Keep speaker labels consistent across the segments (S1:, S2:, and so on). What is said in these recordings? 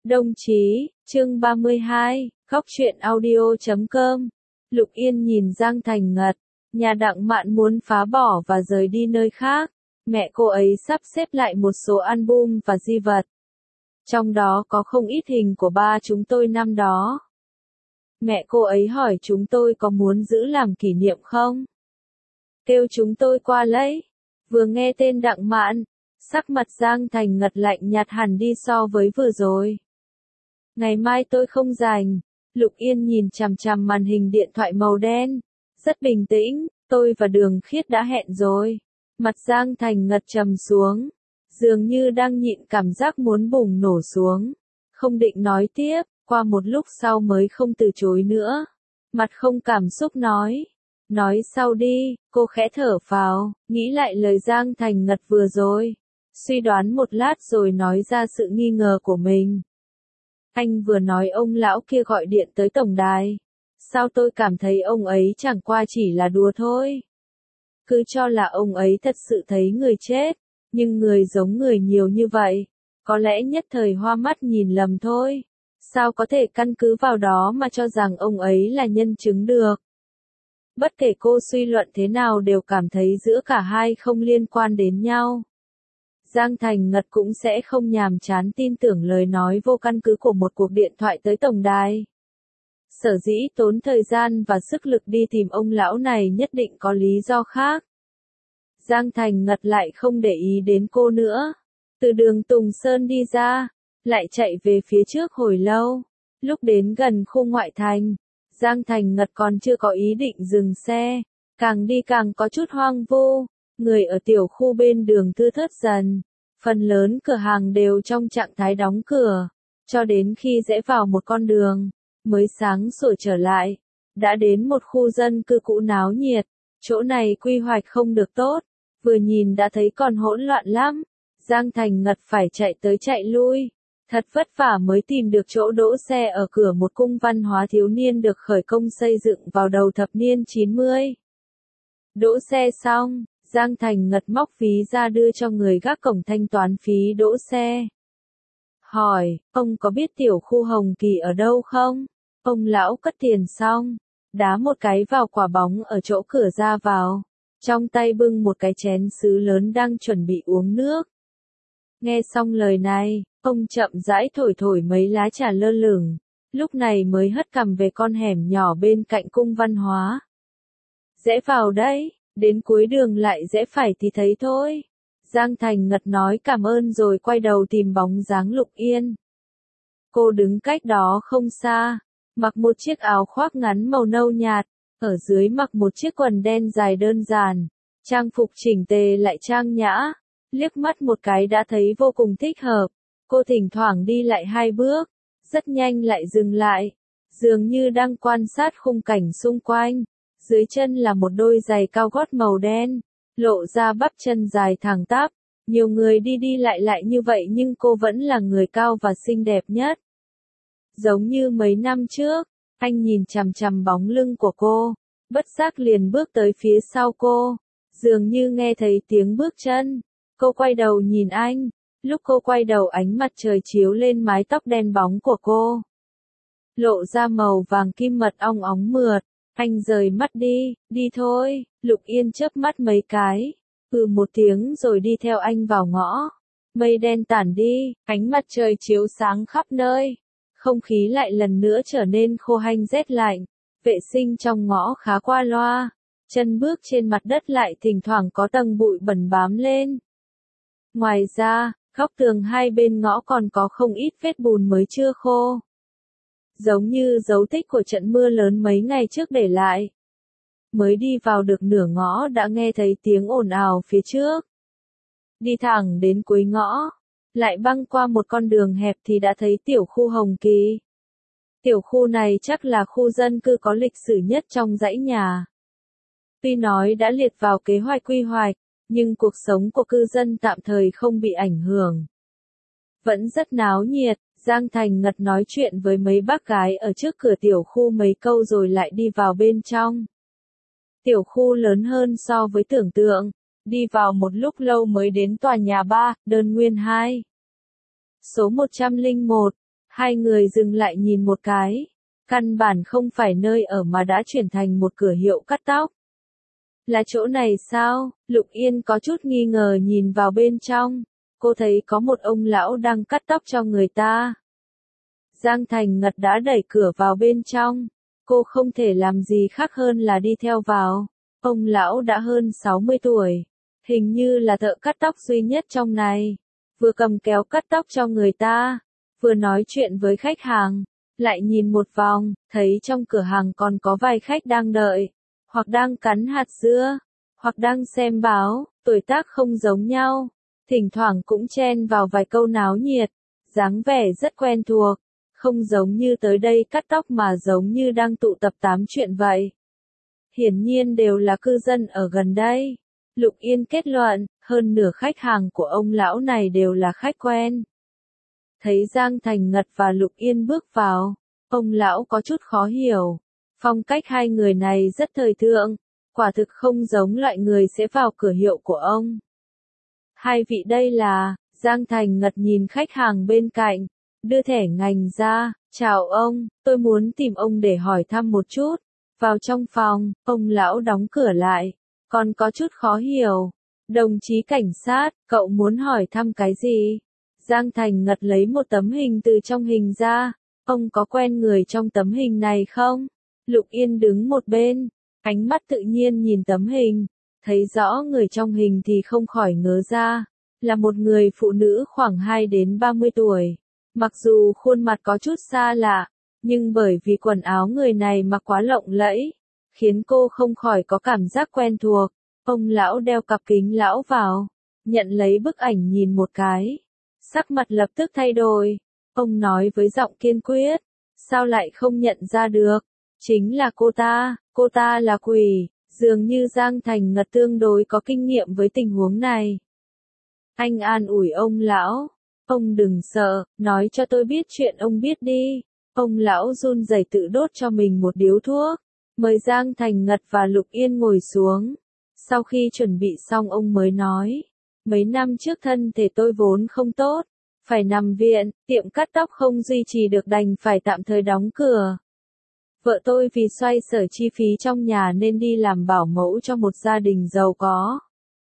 S1: Đồng chí, chương 32, khóc chuyện audio.com. Lục Yên nhìn Giang Thành Ngật, nhà Đặng Mạn muốn phá bỏ và rời đi nơi khác. Mẹ cô ấy sắp xếp lại một số album và di vật. Trong đó có không ít hình của ba chúng tôi năm đó. Mẹ cô ấy hỏi chúng tôi có muốn giữ làm kỷ niệm không? Kêu chúng tôi qua lấy. Vừa nghe tên Đặng Mạn, sắc mặt Giang Thành Ngật lạnh nhạt hẳn đi so với vừa rồi. Ngày mai tôi không rảnh. Lục Yên nhìn chằm chằm màn hình điện thoại màu đen. Rất bình tĩnh, tôi và Đường Khiết đã hẹn rồi. Mặt Giang Thành Ngật trầm xuống. Dường như đang nhịn cảm giác muốn bùng nổ xuống. Không định nói tiếp, qua một lúc sau mới không từ chối nữa. Mặt không cảm xúc nói. Nói sau đi, cô khẽ thở phào, nghĩ lại lời Giang Thành Ngật vừa rồi. Suy đoán một lát rồi nói ra sự nghi ngờ của mình. Anh vừa nói ông lão kia gọi điện tới tổng đài. Sao tôi cảm thấy ông ấy chẳng qua chỉ là đùa thôi. Cứ cho là ông ấy thật sự thấy người chết, nhưng người giống người nhiều như vậy. Có lẽ nhất thời hoa mắt nhìn lầm thôi. Sao có thể căn cứ vào đó mà cho rằng ông ấy là nhân chứng được. Bất kể cô suy luận thế nào đều cảm thấy giữa cả hai không liên quan đến nhau. Giang Thành Ngật cũng sẽ không nhàm chán tin tưởng lời nói vô căn cứ của một cuộc điện thoại tới tổng đài. Sở dĩ tốn thời gian và sức lực đi tìm ông lão này nhất định có lý do khác. Giang Thành Ngật lại không để ý đến cô nữa. Từ đường Tùng Sơn đi ra, lại chạy về phía trước hồi lâu. Lúc đến gần khu ngoại thành, Giang Thành Ngật còn chưa có ý định dừng xe. Càng đi càng có chút hoang vu. Người ở tiểu khu bên đường thưa thớt dần. Phần lớn cửa hàng đều trong trạng thái đóng cửa. Cho đến khi rẽ vào một con đường, mới sáng sủa trở lại. Đã đến một khu dân cư cũ náo nhiệt. Chỗ này quy hoạch không được tốt. Vừa nhìn đã thấy còn hỗn loạn lắm. Giang Thành Ngật phải chạy tới chạy lui. Thật vất vả mới tìm được chỗ đỗ xe ở cửa một cung văn hóa thiếu niên được khởi công xây dựng vào đầu thập niên 90. Đỗ xe xong, Giang Thành Ngật móc ví ra đưa cho người gác cổng thanh toán phí đỗ xe. Hỏi, ông có biết tiểu khu Hồng Kỳ ở đâu không? Ông lão cất tiền xong, đá một cái vào quả bóng ở chỗ cửa ra vào. Trong tay bưng một cái chén sứ lớn đang chuẩn bị uống nước. Nghe xong lời này, ông chậm rãi thổi thổi mấy lá trà lơ lửng, lúc này mới hất cằm về con hẻm nhỏ bên cạnh cung văn hóa. Rẽ vào đấy, đến cuối đường lại rẽ phải thì thấy thôi. Giang Thành Ngật nói cảm ơn rồi quay đầu tìm bóng dáng Lục Yên. Cô đứng cách đó không xa, mặc một chiếc áo khoác ngắn màu nâu nhạt, ở dưới mặc một chiếc quần đen dài đơn giản, trang phục chỉnh tề lại trang nhã. Liếc mắt một cái đã thấy vô cùng thích hợp. Cô thỉnh thoảng đi lại hai bước, rất nhanh lại dừng lại, dường như đang quan sát khung cảnh xung quanh. Dưới chân là một đôi giày cao gót màu đen, lộ ra bắp chân dài thẳng tắp. Nhiều người đi đi lại như vậy nhưng cô vẫn là người cao và xinh đẹp nhất. Giống như mấy năm trước, anh nhìn chằm chằm bóng lưng của cô, bất giác liền bước tới phía sau cô, dường như nghe thấy tiếng bước chân. Cô quay đầu nhìn anh, lúc cô quay đầu ánh mặt trời chiếu lên mái tóc đen bóng của cô. Lộ ra màu vàng kim mật ong óng mượt, anh rời mắt đi, đi thôi. Lục Yên chớp mắt mấy cái, một tiếng rồi đi theo anh vào ngõ. Mây đen tản đi, ánh mặt trời chiếu sáng khắp nơi. Không khí lại lần nữa trở nên khô hanh rét lạnh, vệ sinh trong ngõ khá qua loa. Chân bước trên mặt đất lại thỉnh thoảng có tầng bụi bẩn bám lên. Ngoài ra, góc tường hai bên ngõ còn có không ít vết bùn mới chưa khô. Giống như dấu tích của trận mưa lớn mấy ngày trước để lại. Mới đi vào được nửa ngõ đã nghe thấy tiếng ồn ào phía trước. Đi thẳng đến cuối ngõ, lại băng qua một con đường hẹp thì đã thấy tiểu khu Hồng Kỳ. Tiểu khu này chắc là khu dân cư có lịch sử nhất trong dãy nhà. Tuy nói đã liệt vào kế hoạch quy hoạch, nhưng cuộc sống của cư dân tạm thời không bị ảnh hưởng. Vẫn rất náo nhiệt, Giang Thành Ngật nói chuyện với mấy bác gái ở trước cửa tiểu khu mấy câu rồi lại đi vào bên trong. Tiểu khu lớn hơn so với tưởng tượng, đi vào một lúc lâu mới đến tòa nhà 3, đơn nguyên 2. Số 101, Hai người dừng lại nhìn một cái. Căn bản không phải nơi ở mà đã chuyển thành một cửa hiệu cắt tóc. Là chỗ này sao? Lục Yên có chút nghi ngờ nhìn vào bên trong. Cô thấy có một ông lão đang cắt tóc cho người ta. Giang Thành Ngật đã đẩy cửa vào bên trong. Cô không thể làm gì khác hơn là đi theo vào. Ông lão đã hơn 60 tuổi. Hình như là thợ cắt tóc duy nhất trong này. Vừa cầm kéo cắt tóc cho người ta, vừa nói chuyện với khách hàng. Lại nhìn một vòng, thấy trong cửa hàng còn có vài khách đang đợi. Hoặc đang cắn hạt dưa, hoặc đang xem báo, tuổi tác không giống nhau. Thỉnh thoảng cũng chen vào vài câu náo nhiệt. Dáng vẻ rất quen thuộc. Không giống như tới đây cắt tóc mà giống như đang tụ tập tám chuyện vậy. Hiển nhiên đều là cư dân ở gần đây. Lục Yên kết luận, hơn nửa khách hàng của ông lão này đều là khách quen. Thấy Giang Thành Ngật và Lục Yên bước vào, ông lão có chút khó hiểu. Phong cách hai người này rất thời thượng, quả thực không giống loại người sẽ vào cửa hiệu của ông. Hai vị đây là, Giang Thành Ngật nhìn khách hàng bên cạnh, đưa thẻ ngành ra, chào ông, tôi muốn tìm ông để hỏi thăm một chút. Vào trong phòng, ông lão đóng cửa lại, còn có chút khó hiểu. Đồng chí cảnh sát, cậu muốn hỏi thăm cái gì? Giang Thành Ngật lấy một tấm hình từ trong hình ra, ông có quen người trong tấm hình này không? Lục Yên đứng một bên, ánh mắt tự nhiên nhìn tấm hình, thấy rõ người trong hình thì không khỏi ngớ ra, là một người phụ nữ khoảng 2 đến 30 tuổi. Mặc dù khuôn mặt có chút xa lạ, nhưng bởi vì quần áo người này mặc quá lộng lẫy, khiến cô không khỏi có cảm giác quen thuộc. Ông lão đeo cặp kính lão vào, nhận lấy bức ảnh nhìn một cái. Sắc mặt lập tức thay đổi. Ông nói với giọng kiên quyết, sao lại không nhận ra được? Chính là cô ta là quỷ. Dường như Giang Thành Ngật tương đối có kinh nghiệm với tình huống này. Anh an ủi ông lão, ông đừng sợ, nói cho tôi biết chuyện ông biết đi. Ông lão run rẩy tự đốt cho mình một điếu thuốc, mời Giang Thành Ngật và Lục Yên ngồi xuống. Sau khi chuẩn bị xong ông mới nói, mấy năm trước thân thể tôi vốn không tốt, phải nằm viện, tiệm cắt tóc không duy trì được đành phải tạm thời đóng cửa. Vợ tôi vì xoay sở chi phí trong nhà nên đi làm bảo mẫu cho một gia đình giàu có.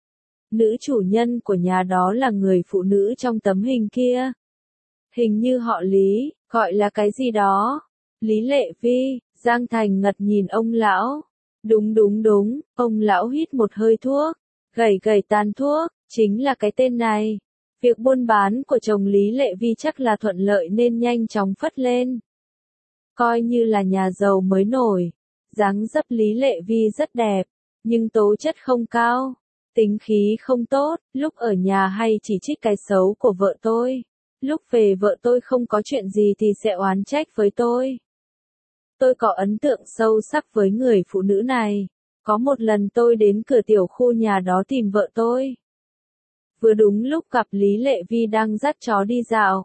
S1: Nữ chủ nhân của nhà đó là người phụ nữ trong tấm hình kia. Hình như họ Lý, gọi là cái gì đó. Lý Lệ Vi. Giang Thành Ngật nhìn ông lão. Đúng, ông lão hít một hơi thuốc, gẩy tàn thuốc, chính là cái tên này. Việc buôn bán của chồng Lý Lệ Vi chắc là thuận lợi nên nhanh chóng phất lên. Coi như là nhà giàu mới nổi. Dáng dấp Lý Lệ Vi rất đẹp, nhưng tố chất không cao, tính khí không tốt, lúc ở nhà hay chỉ trích cái xấu của vợ tôi. Lúc về vợ tôi không có chuyện gì thì sẽ oán trách với tôi. Tôi có ấn tượng sâu sắc với người phụ nữ này. Có một lần tôi đến cửa tiểu khu nhà đó tìm vợ tôi. Vừa đúng lúc gặp Lý Lệ Vi đang dắt chó đi dạo.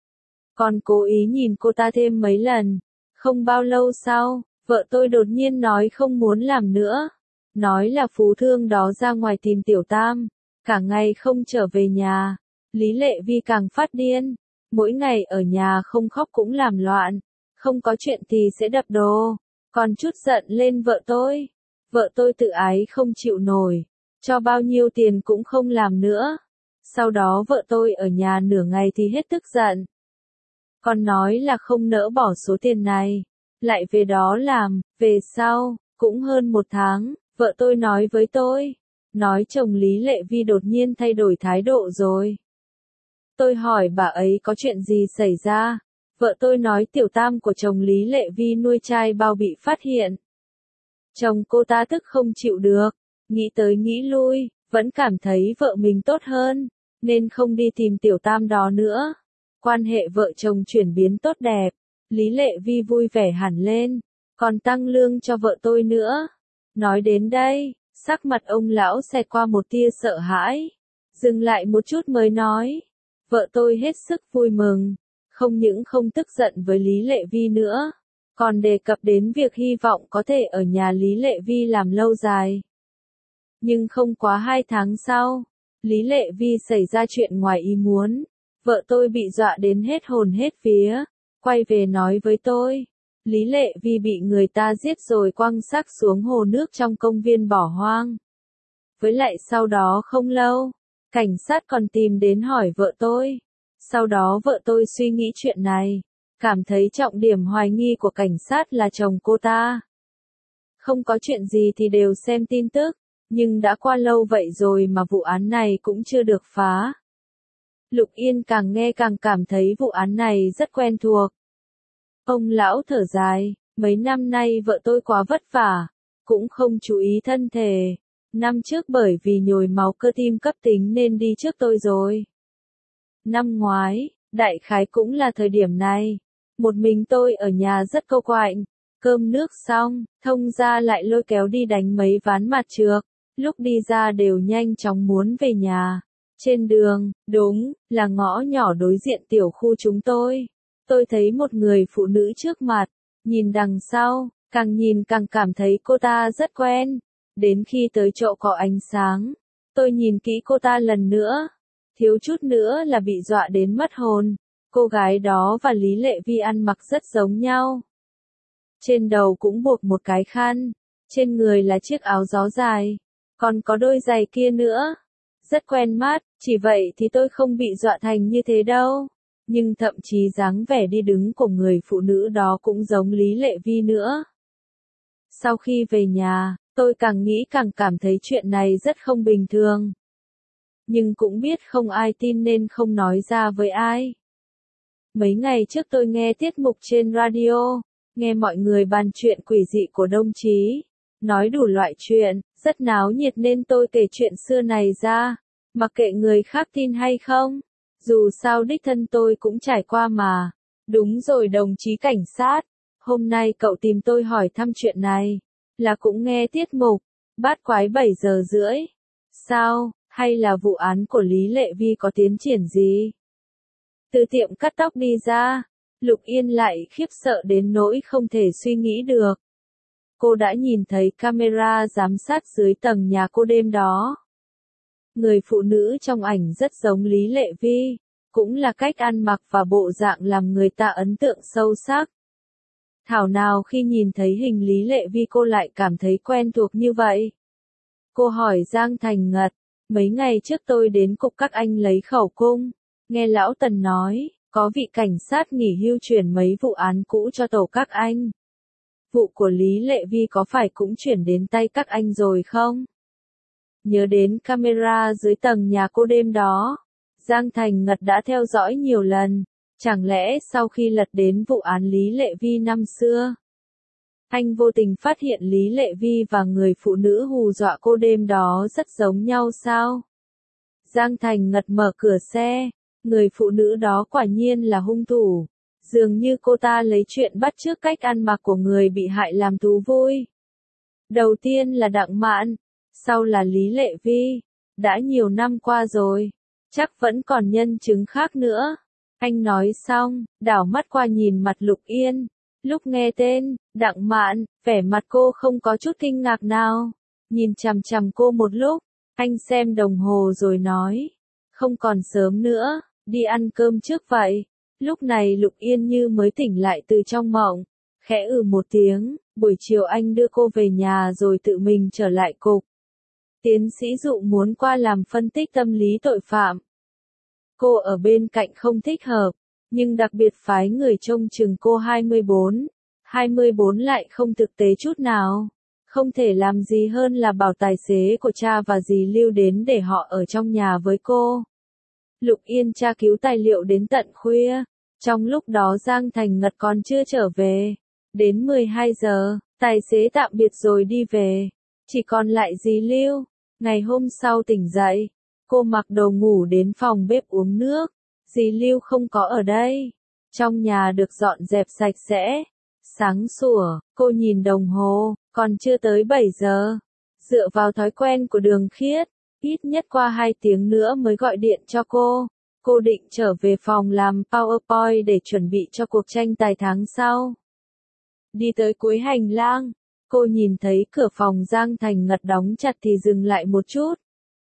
S1: Còn cố ý nhìn cô ta thêm mấy lần. Không bao lâu sau, vợ tôi đột nhiên nói không muốn làm nữa. Nói là phú thương đó ra ngoài tìm tiểu tam. Cả ngày không trở về nhà. Lý Lệ Vi càng phát điên. Mỗi ngày ở nhà không khóc cũng làm loạn. Không có chuyện thì sẽ đập đồ. Còn chút giận lên vợ tôi. Vợ tôi tự ái không chịu nổi. Cho bao nhiêu tiền cũng không làm nữa. Sau đó vợ tôi ở nhà nửa ngày thì hết tức giận. Còn nói là không nỡ bỏ số tiền này. Lại về đó làm, về sau, cũng hơn 1 tháng, vợ tôi nói với tôi. Nói chồng Lý Lệ Vi đột nhiên thay đổi thái độ rồi. Tôi hỏi bà ấy có chuyện gì xảy ra. Vợ tôi nói tiểu tam của chồng Lý Lệ Vi nuôi trai bao bị phát hiện. Chồng cô ta tức không chịu được, nghĩ tới nghĩ lui, vẫn cảm thấy vợ mình tốt hơn, nên không đi tìm tiểu tam đó nữa. Quan hệ vợ chồng chuyển biến tốt đẹp, Lý Lệ Vi vui vẻ hẳn lên, còn tăng lương cho vợ tôi nữa. Nói đến đây, sắc mặt ông lão xẹt qua một tia sợ hãi, dừng lại một chút mới nói. Vợ tôi hết sức vui mừng, không những không tức giận với Lý Lệ Vi nữa, còn đề cập đến việc hy vọng có thể ở nhà Lý Lệ Vi làm lâu dài. Nhưng không quá 2 tháng sau, Lý Lệ Vi xảy ra chuyện ngoài ý muốn. Vợ tôi bị dọa đến hết hồn hết vía. quay về nói với tôi. Lý Lệ Vi bị người ta giết rồi quăng xác xuống hồ nước trong công viên bỏ hoang. Với lại sau đó không lâu, cảnh sát còn tìm đến hỏi vợ tôi. Sau đó vợ tôi suy nghĩ chuyện này, cảm thấy trọng điểm hoài nghi của cảnh sát là chồng cô ta. Không có chuyện gì thì đều xem tin tức, nhưng đã qua lâu vậy rồi mà vụ án này cũng chưa được phá. Lục Yên càng nghe càng cảm thấy vụ án này rất quen thuộc. Ông lão thở dài, mấy năm nay vợ tôi quá vất vả, cũng không chú ý thân thể. Năm trước bởi vì nhồi máu cơ tim cấp tính nên đi trước tôi rồi. Năm ngoái, đại khái cũng là thời điểm này. Một mình tôi ở nhà rất cô quạnh, cơm nước xong, thông gia lại lôi kéo đi đánh mấy ván mặt trược. Lúc đi ra đều nhanh chóng muốn về nhà. Trên đường, đúng, là ngõ nhỏ đối diện tiểu khu chúng tôi thấy một người phụ nữ trước mặt, nhìn đằng sau, càng nhìn càng cảm thấy cô ta rất quen. Đến khi tới chỗ có ánh sáng, tôi nhìn kỹ cô ta lần nữa, thiếu chút nữa là bị dọa đến mất hồn. Cô gái đó và Lý Lệ Vi ăn mặc rất giống nhau. Trên đầu cũng buộc một cái khăn, trên người là chiếc áo gió dài, còn có đôi giày kia nữa. Rất quen mắt, chỉ vậy thì tôi không bị dọa thành như thế đâu. Nhưng thậm chí dáng vẻ đi đứng của người phụ nữ đó cũng giống Lý Lệ Vi nữa. Sau khi về nhà, tôi càng nghĩ càng cảm thấy chuyện này rất không bình thường. Nhưng cũng biết không ai tin nên không nói ra với ai. Mấy ngày trước tôi nghe tiết mục trên radio, nghe mọi người bàn chuyện quỷ dị của đồng chí, nói đủ loại chuyện, rất náo nhiệt nên tôi kể chuyện xưa này ra, mặc kệ người khác tin hay không. Dù sao đích thân tôi cũng trải qua mà. Đúng rồi đồng chí cảnh sát, hôm nay cậu tìm tôi hỏi thăm chuyện này, là cũng nghe tiết mục, bát quái 7:30. Sao, hay là vụ án của Lý Lệ Vi có tiến triển gì? Từ tiệm cắt tóc đi ra, Lục Yên lại khiếp sợ đến nỗi không thể suy nghĩ được. Cô đã nhìn thấy camera giám sát dưới tầng nhà cô đêm đó. Người phụ nữ trong ảnh rất giống Lý Lệ Vi, cũng là cách ăn mặc và bộ dạng làm người ta ấn tượng sâu sắc. Thảo nào khi nhìn thấy hình Lý Lệ Vi cô lại cảm thấy quen thuộc như vậy. Cô hỏi Giang Thành Ngật, mấy ngày trước tôi đến cục các anh lấy khẩu cung, nghe lão Tần nói, có vị cảnh sát nghỉ hưu chuyển mấy vụ án cũ cho tổ các anh. Vụ của Lý Lệ Vi có phải cũng chuyển đến tay các anh rồi không? Nhớ đến camera dưới tầng nhà cô đêm đó, Giang Thành Ngật đã theo dõi nhiều lần, chẳng lẽ sau khi lật đến vụ án Lý Lệ Vi năm xưa, anh vô tình phát hiện Lý Lệ Vi và người phụ nữ hù dọa cô đêm đó rất giống nhau sao? Giang Thành Ngật mở cửa xe, người phụ nữ đó quả nhiên là hung thủ, dường như cô ta lấy chuyện bắt chước cách ăn mặc của người bị hại làm thú vui. Đầu tiên là Đặng Mạn, sau là Lý Lệ Vi, đã nhiều năm qua rồi, chắc vẫn còn nhân chứng khác nữa. Anh nói xong, đảo mắt qua nhìn mặt Lục Yên, lúc nghe tên Đặng Mạn, vẻ mặt cô không có chút kinh ngạc nào, nhìn chằm chằm cô một lúc, anh xem đồng hồ rồi nói, không còn sớm nữa, đi ăn cơm trước vậy. Lúc này Lục Yên như mới tỉnh lại từ trong mộng, khẽ một tiếng, buổi chiều anh đưa cô về nhà rồi tự mình trở lại cục. Tiến sĩ Dụ muốn qua làm phân tích tâm lý tội phạm. Cô ở bên cạnh không thích hợp, nhưng đặc biệt phái người trông chừng cô 24. 24 lại không thực tế chút nào. Không thể làm gì hơn là bảo tài xế của cha và dì Lưu đến để họ ở trong nhà với cô. Lục Yên tra cứu tài liệu đến tận khuya. Trong lúc đó Giang Thành Ngật còn chưa trở về. Đến 12 giờ, tài xế tạm biệt rồi đi về. Chỉ còn lại dì Lưu. Ngày hôm sau tỉnh dậy, cô mặc đồ ngủ đến phòng bếp uống nước. Dì Lưu không có ở đây. Trong nhà được dọn dẹp sạch sẽ. Sáng sủa, cô nhìn đồng hồ, còn chưa tới 7 giờ. Dựa vào thói quen của Đường Khiết, ít nhất qua 2 tiếng nữa mới gọi điện cho cô. Cô định trở về phòng làm PowerPoint để chuẩn bị cho cuộc tranh tài tháng sau. Đi tới cuối hành lang, cô nhìn thấy cửa phòng Giang Thành Ngật đóng chặt thì dừng lại một chút.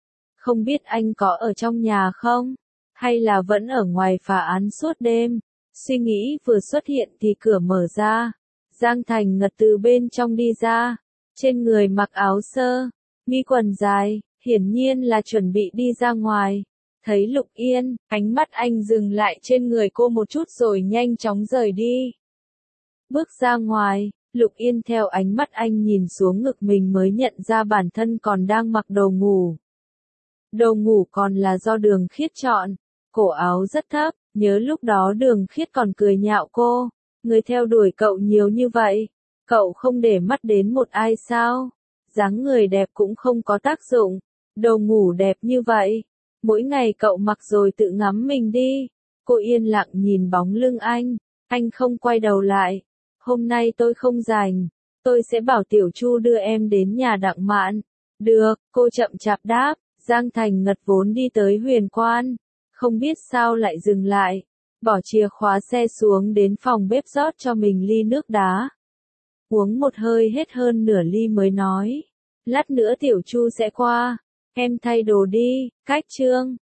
S1: Không biết anh có ở trong nhà không? Hay là vẫn ở ngoài phá án suốt đêm? Suy nghĩ vừa xuất hiện thì cửa mở ra. Giang Thành Ngật từ bên trong đi ra. Trên người mặc áo sơ, mi quần dài, hiển nhiên là chuẩn bị đi ra ngoài. Thấy Lục Yên, ánh mắt anh dừng lại trên người cô một chút rồi nhanh chóng rời đi. Bước ra ngoài, Lục Yên theo ánh mắt anh nhìn xuống ngực mình mới nhận ra bản thân còn đang mặc đồ ngủ. Đồ ngủ còn là do Đường Khiết chọn, cổ áo rất thấp, nhớ lúc đó Đường Khiết còn cười nhạo cô, người theo đuổi cậu nhiều như vậy, cậu không để mắt đến một ai sao? Dáng người đẹp cũng không có tác dụng, đồ ngủ đẹp như vậy, mỗi ngày cậu mặc rồi tự ngắm mình đi. Cô yên lặng nhìn bóng lưng anh không quay đầu lại. Hôm nay tôi không rảnh, tôi sẽ bảo Tiểu Chu đưa em đến nhà Đặng Mạn. Được, cô chậm chạp đáp. Giang Thành Ngật vốn đi tới Huyền Quan, không biết sao lại dừng lại, bỏ chìa khóa xe xuống đến phòng bếp rót cho mình ly nước đá. Uống một hơi hết hơn nửa ly mới nói, lát nữa Tiểu Chu sẽ qua, em thay đồ đi, cách chương.